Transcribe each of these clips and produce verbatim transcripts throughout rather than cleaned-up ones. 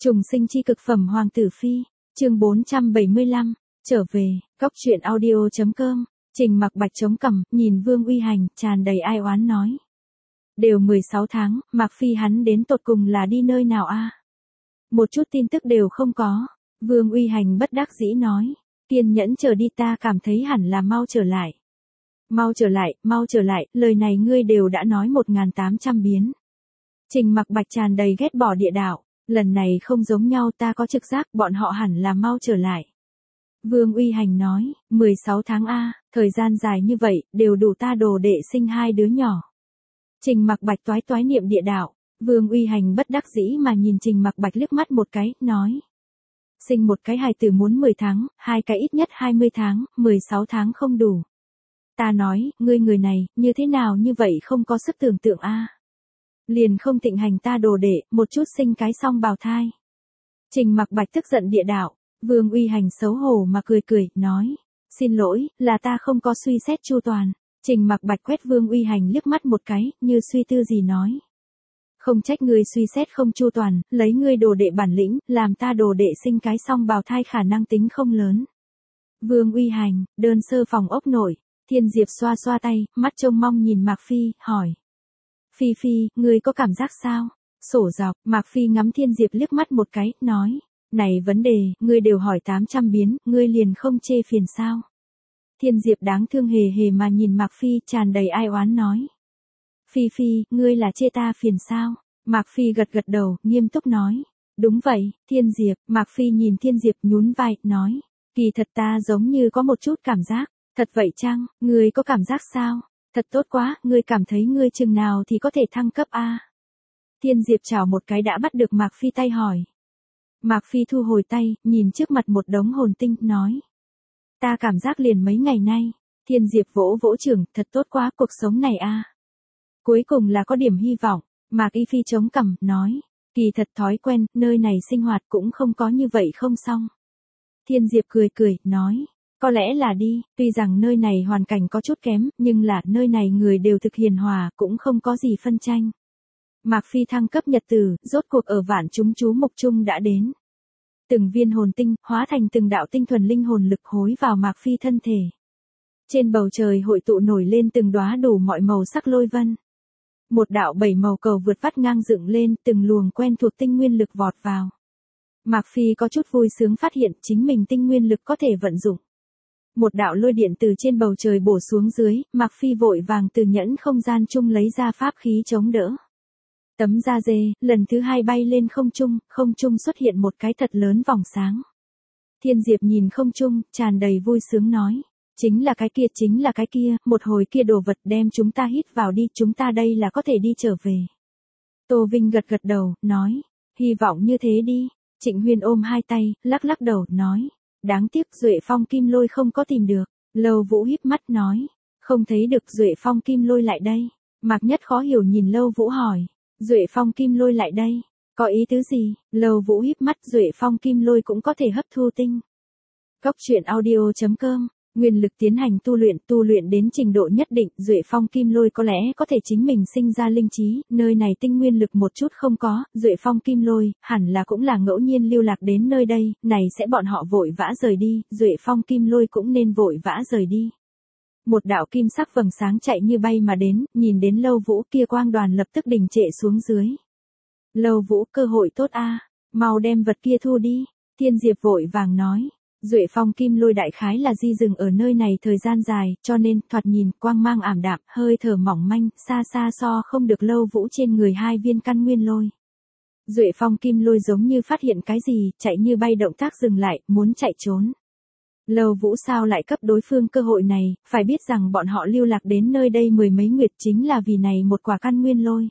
Trùng sinh chi cực phẩm Hoàng tử phi, chương bốn trăm bảy mươi lăm, trở về, góc truyện audio.com, Trình Mặc Bạch chống cằm, nhìn Vương Uy Hành, tràn đầy ai oán nói. Đều mười sáu tháng, Mặc Phi hắn đến tột cùng là đi nơi nào a? Một chút tin tức đều không có. Vương Uy Hành bất đắc dĩ nói, kiên nhẫn chờ đi, ta cảm thấy hẳn là mau trở lại. Mau trở lại, mau trở lại, lời này ngươi đều đã nói một nghìn tám trăm biến. Trình Mặc Bạch tràn đầy ghét bỏ địa đạo, lần này không giống nhau, ta có trực giác bọn họ hẳn là mau trở lại. Vương Uy Hành nói, mười sáu tháng a, thời gian dài như vậy, đều đủ ta đồ đệ sinh hai đứa nhỏ. Trình Mặc Bạch toái toái niệm địa đạo, Vương Uy Hành bất đắc dĩ mà nhìn Trình Mặc Bạch liếc mắt một cái, nói. Sinh một cái hài tử muốn mười tháng, hai cái ít nhất hai mươi tháng, mười sáu tháng không đủ. Ta nói, ngươi người này, như thế nào như vậy không có sức tưởng tượng a? Liền không thịnh hành ta đồ đệ, một chút sinh cái xong bào thai. Trình Mặc Bạch tức giận địa đạo, Vương Uy Hành xấu hổ mà cười cười, nói. Xin lỗi, là ta không có suy xét chu toàn. Trình Mặc Bạch quét Vương Uy Hành liếc mắt một cái, như suy tư gì nói. Không trách ngươi suy xét không chu toàn, lấy ngươi đồ đệ bản lĩnh, làm ta đồ đệ sinh cái xong bào thai khả năng tính không lớn. Vương Uy Hành, đơn sơ phòng ốc nội, Thiên Diệp xoa xoa tay, mắt trông mong nhìn Mạc Phi, hỏi. Phi Phi, ngươi có cảm giác sao? Sổ dọc, Mạc Phi ngắm Thiên Diệp liếc mắt một cái, nói. Này vấn đề, ngươi đều hỏi tám trăm biến, ngươi liền không chê phiền sao? Thiên Diệp đáng thương hề hề mà nhìn Mạc Phi, tràn đầy ai oán nói. Phi Phi, ngươi là chê ta phiền sao? Mạc Phi gật gật đầu, nghiêm túc nói. Đúng vậy, Thiên Diệp, Mạc Phi nhìn Thiên Diệp nhún vai, nói. Kỳ thật ta giống như có một chút cảm giác. Thật vậy chăng, ngươi có cảm giác sao? Thật tốt quá, ngươi cảm thấy ngươi chừng nào thì có thể thăng cấp a? Thiên Diệp chào một cái đã bắt được Mạc Phi tay hỏi. Mạc Phi thu hồi tay, nhìn trước mặt một đống hồn tinh, nói. Ta cảm giác liền mấy ngày nay. Thiên Diệp vỗ vỗ trưởng, thật tốt quá cuộc sống này a. Cuối cùng là có điểm hy vọng, Mạc Y Phi chống cằm, nói. Kỳ thật thói quen, nơi này sinh hoạt cũng không có như vậy không xong. Thiên Diệp cười cười, nói. Có lẽ là đi, tuy rằng nơi này hoàn cảnh có chút kém, nhưng là nơi này người đều thực hiền hòa, cũng không có gì phân tranh. Mạc Phi thăng cấp nhật tử, rốt cuộc ở vạn chúng chú mục chung đã đến. Từng viên hồn tinh, hóa thành từng đạo tinh thuần linh hồn lực hối vào Mạc Phi thân thể. Trên bầu trời hội tụ nổi lên từng đóa đủ mọi màu sắc lôi vân. Một đạo bảy màu cầu vượt vắt ngang dựng lên, từng luồng quen thuộc tinh nguyên lực vọt vào. Mạc Phi có chút vui sướng phát hiện chính mình tinh nguyên lực có thể vận dụng. Một đạo lôi điện từ trên bầu trời bổ xuống dưới, Mạc Phi vội vàng từ nhẫn không gian chung lấy ra pháp khí chống đỡ. Tấm da dê, lần thứ hai bay lên không trung, không trung xuất hiện một cái thật lớn vòng sáng. Thiên Diệp nhìn không trung, tràn đầy vui sướng nói. Chính là cái kia, chính là cái kia, một hồi kia đồ vật đem chúng ta hít vào đi, chúng ta đây là có thể đi trở về. Tô Vinh gật gật đầu, nói. Hy vọng như thế đi. Trịnh Huyên ôm hai tay, lắc lắc đầu, nói. Đáng tiếc Duệ Phong Kim Lôi không có tìm được. Lâu Vũ híp mắt nói. Không thấy được Duệ Phong Kim Lôi lại đây. Mạc Nhất khó hiểu nhìn Lâu Vũ hỏi. Duệ Phong Kim Lôi lại đây. Có ý tứ gì? Lâu Vũ híp mắt, Duệ Phong Kim Lôi cũng có thể hấp thu tinh. Góc truyện audio.com, nguyên lực tiến hành tu luyện, tu luyện đến trình độ nhất định, Duệ Phong Kim Lôi có lẽ có thể chính mình sinh ra linh trí, nơi này tinh nguyên lực một chút không có, Duệ Phong Kim Lôi, hẳn là cũng là ngẫu nhiên lưu lạc đến nơi đây, này sẽ bọn họ vội vã rời đi, Duệ Phong Kim Lôi cũng nên vội vã rời đi. Một đạo kim sắc vầng sáng chạy như bay mà đến, nhìn đến Lâu Vũ kia quang đoàn lập tức đình trệ xuống dưới. Lâu Vũ, cơ hội tốt a, mau đem vật kia thu đi. Thiên Diệp vội vàng nói. Duệ Phong Kim Lôi đại khái là di dừng ở nơi này thời gian dài, cho nên thoạt nhìn quang mang ảm đạm, hơi thở mỏng manh, xa xa so không được Lâu Vũ trên người hai viên căn nguyên lôi. Duệ Phong Kim Lôi giống như phát hiện cái gì, chạy như bay, động tác dừng lại, muốn chạy trốn. Lâu Vũ sao lại cấp đối phương cơ hội này, phải biết rằng bọn họ lưu lạc đến nơi đây mười mấy nguyệt chính là vì này một quả căn nguyên lôi.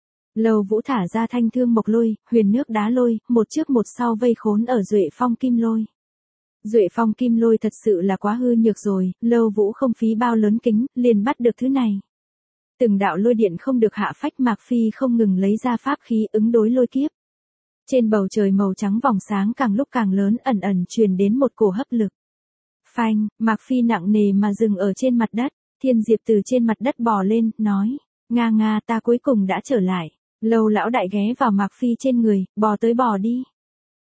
Lâu Vũ thả ra thanh thương mộc lôi, huyền nước đá lôi, một trước một sau vây khốn ở Duệ Phong Kim Lôi. Duệ Phong Kim Lôi thật sự là quá hư nhược rồi, Lâu Vũ không phí bao lớn kính, liền bắt được thứ này. Từng đạo lôi điện không được hạ phách, Mạc Phi không ngừng lấy ra pháp khí ứng đối lôi kiếp. Trên bầu trời màu trắng vòng sáng càng lúc càng lớn, ẩn ẩn truyền đến một cổ hấp lực. Phanh, Mạc Phi nặng nề mà dừng ở trên mặt đất, Thiên Diệp từ trên mặt đất bò lên, nói. Nga nga, ta cuối cùng đã trở lại. Lâu lão đại ghé vào Mạc Phi trên người, bò tới bò đi.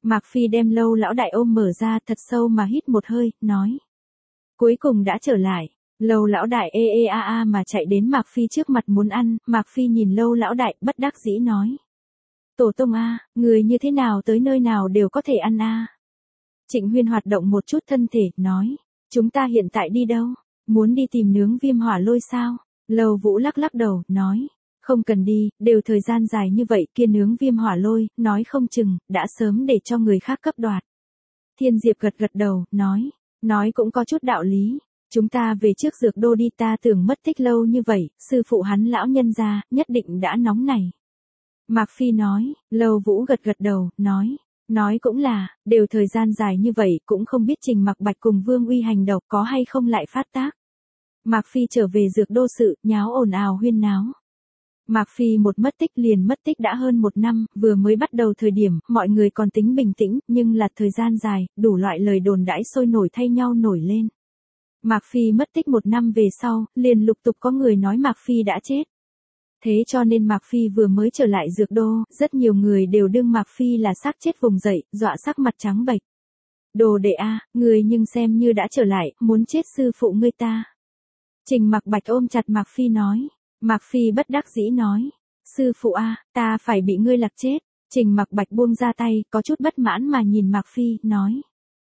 Mạc Phi đem Lâu lão đại ôm mở ra thật sâu mà hít một hơi, nói. Cuối cùng đã trở lại. Lâu lão đại ê ê a a mà chạy đến Mạc Phi trước mặt muốn ăn, Mạc Phi nhìn Lâu lão đại bất đắc dĩ nói. Tổ tông a, người như thế nào tới nơi nào đều có thể ăn a. Trịnh Huyên hoạt động một chút thân thể, nói. Chúng ta hiện tại đi đâu? Muốn đi tìm nướng viêm hỏa lôi sao? Lâu Vũ lắc lắc đầu, nói. Không cần đi, đều thời gian dài như vậy kia nướng viêm hỏa lôi, nói không chừng, đã sớm để cho người khác cấp đoạt. Thiên Diệp gật gật đầu, nói. Nói cũng có chút đạo lý. Chúng ta về trước dược đô đi, ta tưởng mất tích lâu như vậy, sư phụ hắn lão nhân gia, nhất định đã nóng này. Mạc Phi nói, Lâu Vũ gật gật đầu, nói. Nói cũng là, đều thời gian dài như vậy cũng không biết Trình Mặc Bạch cùng Vương Uy hành độc có hay không lại phát tác. Mạc Phi trở về dược đô sự, nháo ồn ào huyên náo. Mạc Phi một mất tích liền mất tích đã hơn một năm, vừa mới bắt đầu thời điểm, mọi người còn tính bình tĩnh, nhưng là thời gian dài, đủ loại lời đồn đãi sôi nổi thay nhau nổi lên. Mạc Phi mất tích một năm về sau, liền lục tục có người nói Mạc Phi đã chết. Thế cho nên Mạc Phi vừa mới trở lại dược đô, rất nhiều người đều đương Mạc Phi là xác chết vùng dậy, dọa sắc mặt trắng bệch. Đồ đệ a, người nhưng xem như đã trở lại, muốn chết sư phụ ngươi ta. Trình Mặc Bạch ôm chặt Mạc Phi nói. Mạc Phi bất đắc dĩ nói. Sư phụ a, ta phải bị ngươi lạc chết. Trình Mặc Bạch buông ra tay, có chút bất mãn mà nhìn Mạc Phi, nói.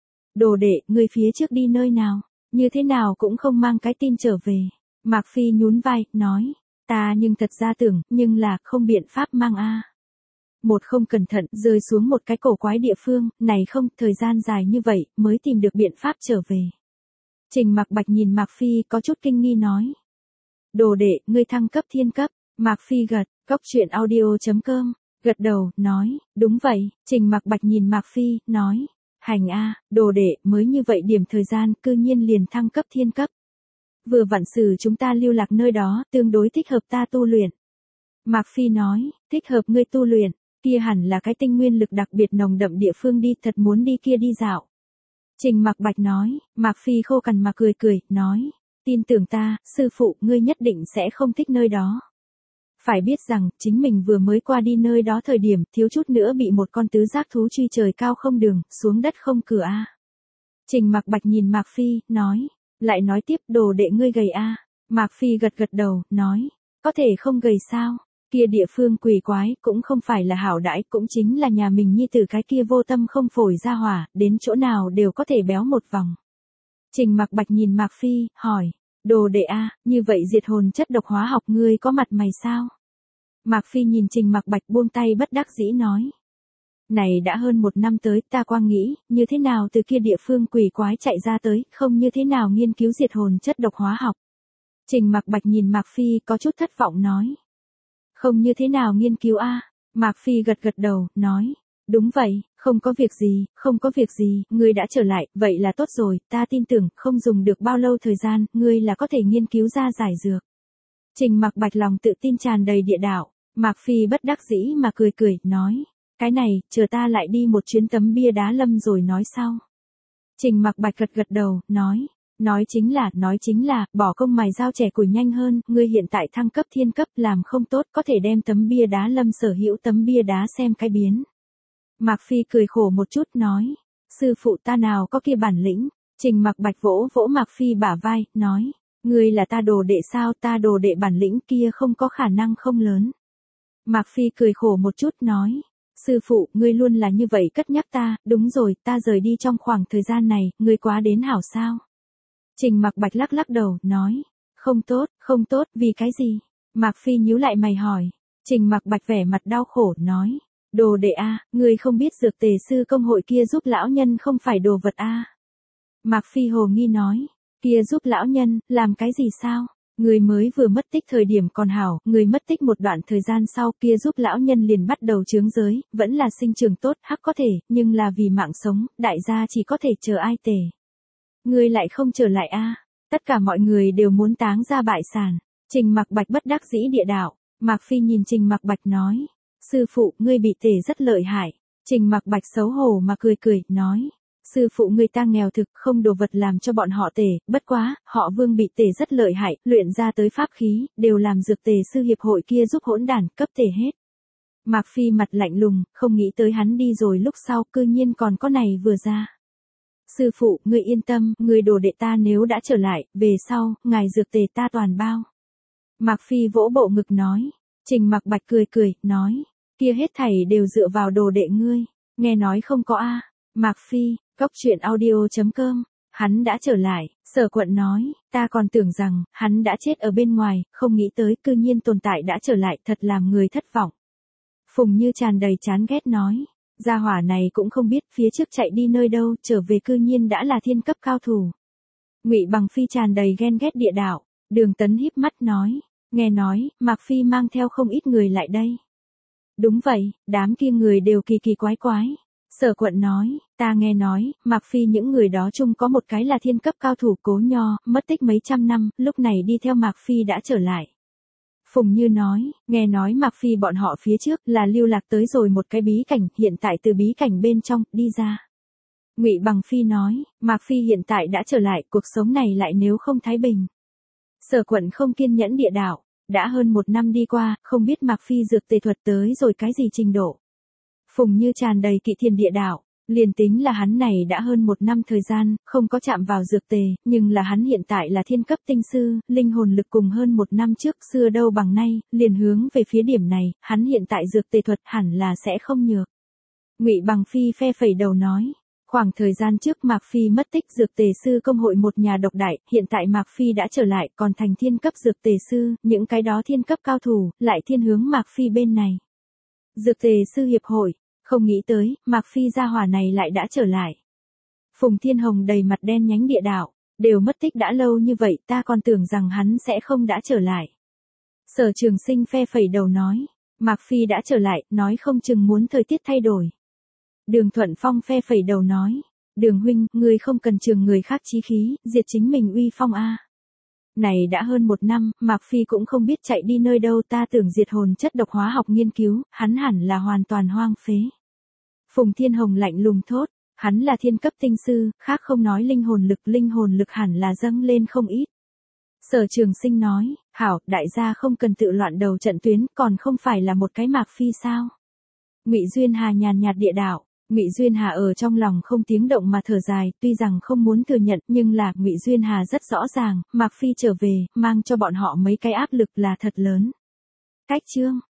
Đồ đệ, ngươi phía trước đi nơi nào? Như thế nào cũng không mang cái tin trở về. Mạc Phi nhún vai, nói. Ta nhưng thật ra tưởng, nhưng là không biện pháp mang a. Một không cẩn thận, rơi xuống một cái cổ quái địa phương, này không, thời gian dài như vậy, mới tìm được biện pháp trở về. Trình Mặc Bạch nhìn Mạc Phi có chút kinh nghi nói. Đồ đệ, ngươi thăng cấp thiên cấp. Mạc Phi gật, cốc truyện audio chấm com, gật đầu, nói, đúng vậy. Trình Mặc Bạch nhìn Mạc Phi, nói. Hành a, đồ đệ, mới như vậy điểm thời gian, cư nhiên liền thăng cấp thiên cấp. Vừa vặn sử chúng ta lưu lạc nơi đó, tương đối thích hợp ta tu luyện. Mạc Phi nói, thích hợp ngươi tu luyện, kia hẳn là cái tinh nguyên lực đặc biệt nồng đậm địa phương đi, thật muốn đi kia đi dạo. Trình Mặc Bạch nói, Mạc Phi khô cằn mà cười cười, nói, tin tưởng ta, sư phụ, ngươi nhất định sẽ không thích nơi đó. Phải biết rằng, chính mình vừa mới qua đi nơi đó thời điểm, thiếu chút nữa bị một con tứ giác thú truy trời cao không đường, xuống đất không cửa a. Trình Mặc Bạch nhìn Mạc Phi, nói, lại nói tiếp, đồ đệ ngươi gầy a. Mạc Phi gật gật đầu, nói, có thể không gầy sao? Kia địa phương quỷ quái, cũng không phải là hảo đãi, cũng chính là nhà mình nhi tử cái kia vô tâm không phổi ra hỏa, đến chỗ nào đều có thể béo một vòng. Trình Mặc Bạch nhìn Mạc Phi, hỏi, đồ đệ a, như vậy diệt hồn chất độc hóa học ngươi có mặt mày sao? Mạc Phi nhìn Trình Mặc Bạch buông tay bất đắc dĩ nói. Này đã hơn một năm tới, ta quang nghĩ, như thế nào từ kia địa phương quỷ quái chạy ra tới, không như thế nào nghiên cứu diệt hồn chất độc hóa học. Trình Mặc Bạch nhìn Mạc Phi có chút thất vọng nói. Không như thế nào nghiên cứu a? Mạc Phi gật gật đầu, nói. Đúng vậy, không có việc gì, không có việc gì, ngươi đã trở lại, vậy là tốt rồi, ta tin tưởng, không dùng được bao lâu thời gian, ngươi là có thể nghiên cứu ra giải dược. Trình Mặc Bạch lòng tự tin tràn đầy địa đạo, Mạc Phi bất đắc dĩ mà cười cười, nói. Cái này, chờ ta lại đi một chuyến tấm bia đá lâm rồi nói sau. Trình Mặc Bạch gật gật đầu, nói. Nói chính là, nói chính là, bỏ công mài dao trẻ củi nhanh hơn, ngươi hiện tại thăng cấp thiên cấp làm không tốt, có thể đem tấm bia đá lâm sở hữu tấm bia đá xem cái biến. Mạc Phi cười khổ một chút nói, sư phụ ta nào có kia bản lĩnh. Trình Mặc Bạch vỗ vỗ Mạc Phi bả vai, nói, ngươi là ta đồ đệ sao, ta đồ đệ bản lĩnh kia không có khả năng không lớn. Mạc Phi cười khổ một chút nói, sư phụ, ngươi luôn là như vậy cất nhắc ta, đúng rồi, ta rời đi trong khoảng thời gian này, ngươi quá đến hảo sao. Trình Mặc Bạch lắc lắc đầu, nói, không tốt, không tốt, vì cái gì? Mạc Phi nhíu lại mày hỏi. Trình Mặc Bạch vẻ mặt đau khổ, nói, đồ đệ a, ngươi không biết dược tề sư công hội kia giúp lão nhân không phải đồ vật a. Mạc Phi hồ nghi nói, kia giúp lão nhân, làm cái gì sao? Người mới vừa mất tích thời điểm còn hảo, người mất tích một đoạn thời gian sau kia giúp lão nhân liền bắt đầu chướng giới, vẫn là sinh trưởng tốt, hắc có thể, nhưng là vì mạng sống, đại gia chỉ có thể chờ ai tề. Ngươi lại không trở lại a? Tất cả mọi người đều muốn táng ra bại sản. Trình Mặc Bạch bất đắc dĩ địa đạo. Mạc Phi nhìn Trình Mặc Bạch nói, sư phụ, ngươi bị tề rất lợi hại. Trình Mặc Bạch xấu hổ mà cười cười, nói, sư phụ ngươi ta nghèo thực, không đồ vật làm cho bọn họ tề, bất quá, họ Vương bị tề rất lợi hại, luyện ra tới pháp khí, đều làm dược tề sư hiệp hội kia giúp hỗn đản, cấp tề hết. Mạc Phi mặt lạnh lùng, không nghĩ tới hắn đi rồi lúc sau cư nhiên còn có này vừa ra. Sư phụ, người yên tâm, người đồ đệ ta nếu đã trở lại, về sau, ngài dược tề ta toàn bao. Mạc Phi vỗ bộ ngực nói. Trình Mặc Bạch cười cười, nói. Kia hết thảy đều dựa vào đồ đệ ngươi. Nghe nói không có a. Mạc Phi, cốc truyện audio chấm com. Hắn đã trở lại, Sở Quận nói, ta còn tưởng rằng, hắn đã chết ở bên ngoài, không nghĩ tới cư nhiên tồn tại đã trở lại, thật làm người thất vọng. Phùng Như tràn đầy chán ghét nói. Gia hỏa này cũng không biết phía trước chạy đi nơi đâu, trở về cư nhiên đã là thiên cấp cao thủ. Ngụy Bằng Phi tràn đầy ghen ghét địa đạo. Đường Tấn híp mắt nói. Nghe nói, Mạc Phi mang theo không ít người lại đây. Đúng vậy, đám kia người đều kỳ kỳ quái quái. Sở Quận nói, ta nghe nói, Mạc Phi những người đó chung có một cái là thiên cấp cao thủ Cố Nho, mất tích mấy trăm năm, lúc này đi theo Mạc Phi đã trở lại. Phùng Như nói, nghe nói Mạc Phi bọn họ phía trước là lưu lạc tới rồi một cái bí cảnh, hiện tại từ bí cảnh bên trong, đi ra. Ngụy Bằng Phi nói, Mạc Phi hiện tại đã trở lại, cuộc sống này lại nếu không thái bình. Sở Quận không kiên nhẫn địa đạo, đã hơn một năm đi qua, không biết Mạc Phi dược tề thuật tới rồi cái gì trình độ. Phùng Như tràn đầy kỵ thiên địa đạo, liền tính là hắn này đã hơn một năm thời gian, không có chạm vào dược tề, nhưng là hắn hiện tại là thiên cấp tinh sư, linh hồn lực cùng hơn một năm trước xưa đâu bằng nay, liền hướng về phía điểm này, hắn hiện tại dược tề thuật hẳn là sẽ không nhược. Ngụy Bằng Phi phe phẩy đầu nói. Khoảng thời gian trước Mạc Phi mất tích dược tề sư công hội một nhà độc đại, hiện tại Mạc Phi đã trở lại còn thành thiên cấp dược tề sư, những cái đó thiên cấp cao thủ, lại thiên hướng Mạc Phi bên này. Dược tề sư hiệp hội, không nghĩ tới, Mạc Phi gia hỏa này lại đã trở lại. Phùng Thiên Hồng đầy mặt đen nhánh địa đạo, đều mất tích đã lâu như vậy ta còn tưởng rằng hắn sẽ không đã trở lại. Sở Trường Sinh phe phẩy đầu nói, Mạc Phi đã trở lại, nói không chừng muốn thời tiết thay đổi. Đường Thuận Phong phe phẩy đầu nói, Đường huynh, ngươi không cần trường người khác chí khí, diệt chính mình uy phong a. Này đã hơn một năm, Mạc Phi cũng không biết chạy đi nơi đâu, ta tưởng diệt hồn chất độc hóa học nghiên cứu, hắn hẳn là hoàn toàn hoang phế. Phùng Thiên Hồng lạnh lùng thốt, hắn là thiên cấp tinh sư, khác không nói linh hồn lực, linh hồn lực hẳn là dâng lên không ít. Sở Trường Sinh nói, hảo, đại gia không cần tự loạn đầu trận tuyến, còn không phải là một cái Mạc Phi sao? Ngụy Duyên Hà nhàn nhạt địa đạo. Ngụy Duyên Hà ở trong lòng không tiếng động mà thở dài, tuy rằng không muốn thừa nhận, nhưng là Ngụy Duyên Hà rất rõ ràng, Mạc Phi trở về, mang cho bọn họ mấy cái áp lực là thật lớn. Cách chương